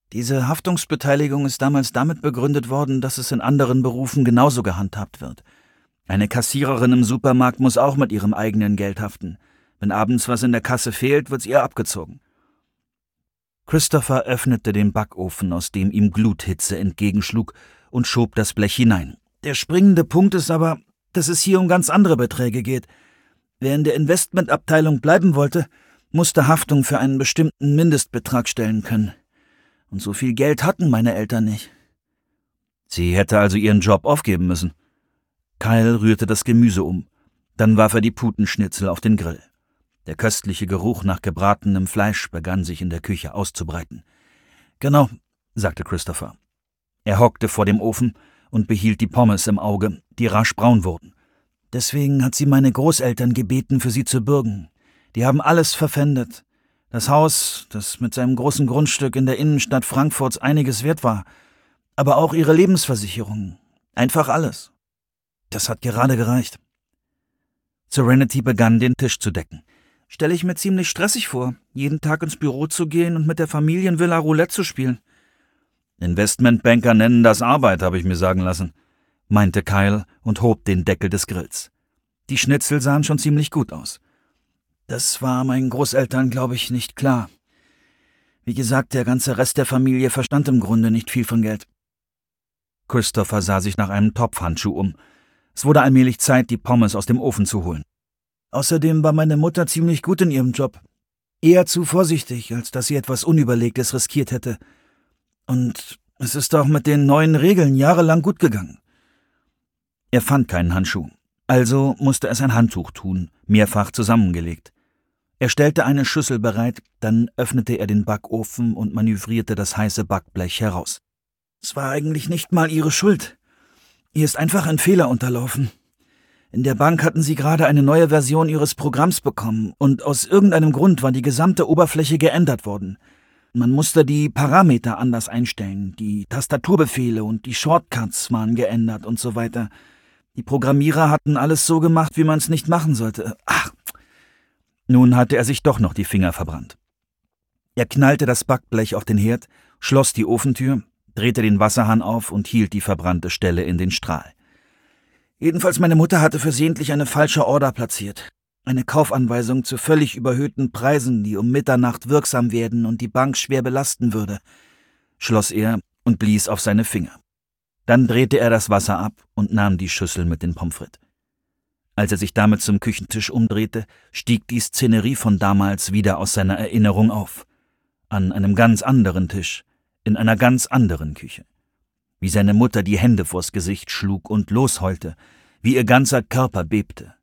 Diese Haftungsbeteiligung ist damals damit begründet worden, dass es in anderen Berufen genauso gehandhabt wird. Eine Kassiererin im Supermarkt muss auch mit ihrem eigenen Geld haften. Wenn abends was in der Kasse fehlt, wird's ihr abgezogen. Christopher öffnete den Backofen, aus dem ihm Gluthitze entgegenschlug, und schob das Blech hinein. Der springende Punkt ist aber, dass es hier um ganz andere Beträge geht. Wer in der Investmentabteilung bleiben wollte, musste Haftung für einen bestimmten Mindestbetrag stellen können. Und so viel Geld hatten meine Eltern nicht. Sie hätte also ihren Job aufgeben müssen. Kyle rührte das Gemüse um. Dann warf er die Putenschnitzel auf den Grill. Der köstliche Geruch nach gebratenem Fleisch begann sich in der Küche auszubreiten. »Genau«, sagte Christopher. Er hockte vor dem Ofen und behielt die Pommes im Auge, die rasch braun wurden. »Deswegen hat sie meine Großeltern gebeten, für sie zu bürgen. Die haben alles verpfändet. Das Haus, das mit seinem großen Grundstück in der Innenstadt Frankfurts einiges wert war, aber auch ihre Lebensversicherung. Einfach alles. Das hat gerade gereicht.« Serenity begann, den Tisch zu decken. »Stelle ich mir ziemlich stressig vor, jeden Tag ins Büro zu gehen und mit der Familienvilla Roulette zu spielen.« »Investmentbanker nennen das Arbeit, habe ich mir sagen lassen«, meinte Kyle und hob den Deckel des Grills. Die Schnitzel sahen schon ziemlich gut aus. Das war meinen Großeltern, glaube ich, nicht klar. Wie gesagt, der ganze Rest der Familie verstand im Grunde nicht viel von Geld. Christopher sah sich nach einem Topfhandschuh um. Es wurde allmählich Zeit, die Pommes aus dem Ofen zu holen. Außerdem war meine Mutter ziemlich gut in ihrem Job. Eher zu vorsichtig, als dass sie etwas Unüberlegtes riskiert hätte. Und es ist auch mit den neuen Regeln jahrelang gut gegangen. Er fand keinen Handschuh, also musste es ein Handtuch tun, mehrfach zusammengelegt. Er stellte eine Schüssel bereit, dann öffnete er den Backofen und manövrierte das heiße Backblech heraus. Es war eigentlich nicht mal ihre Schuld. Ihr ist einfach ein Fehler unterlaufen. In der Bank hatten sie gerade eine neue Version ihres Programms bekommen und aus irgendeinem Grund war die gesamte Oberfläche geändert worden. Man musste die Parameter anders einstellen, die Tastaturbefehle und die Shortcuts waren geändert und so weiter. Die Programmierer hatten alles so gemacht, wie man es nicht machen sollte. Ach, nun hatte er sich doch noch die Finger verbrannt. Er knallte das Backblech auf den Herd, schloss die Ofentür, drehte den Wasserhahn auf und hielt die verbrannte Stelle in den Strahl. Jedenfalls meine Mutter hatte versehentlich eine falsche Order platziert. Eine Kaufanweisung zu völlig überhöhten Preisen, die um Mitternacht wirksam werden und die Bank schwer belasten würde, schloss er und blies auf seine Finger. Dann drehte er das Wasser ab und nahm die Schüssel mit den Pommes frites. Als er sich damit zum Küchentisch umdrehte, stieg die Szenerie von damals wieder aus seiner Erinnerung auf. An einem ganz anderen Tisch, in einer ganz anderen Küche. Wie seine Mutter die Hände vors Gesicht schlug und losheulte, wie ihr ganzer Körper bebte.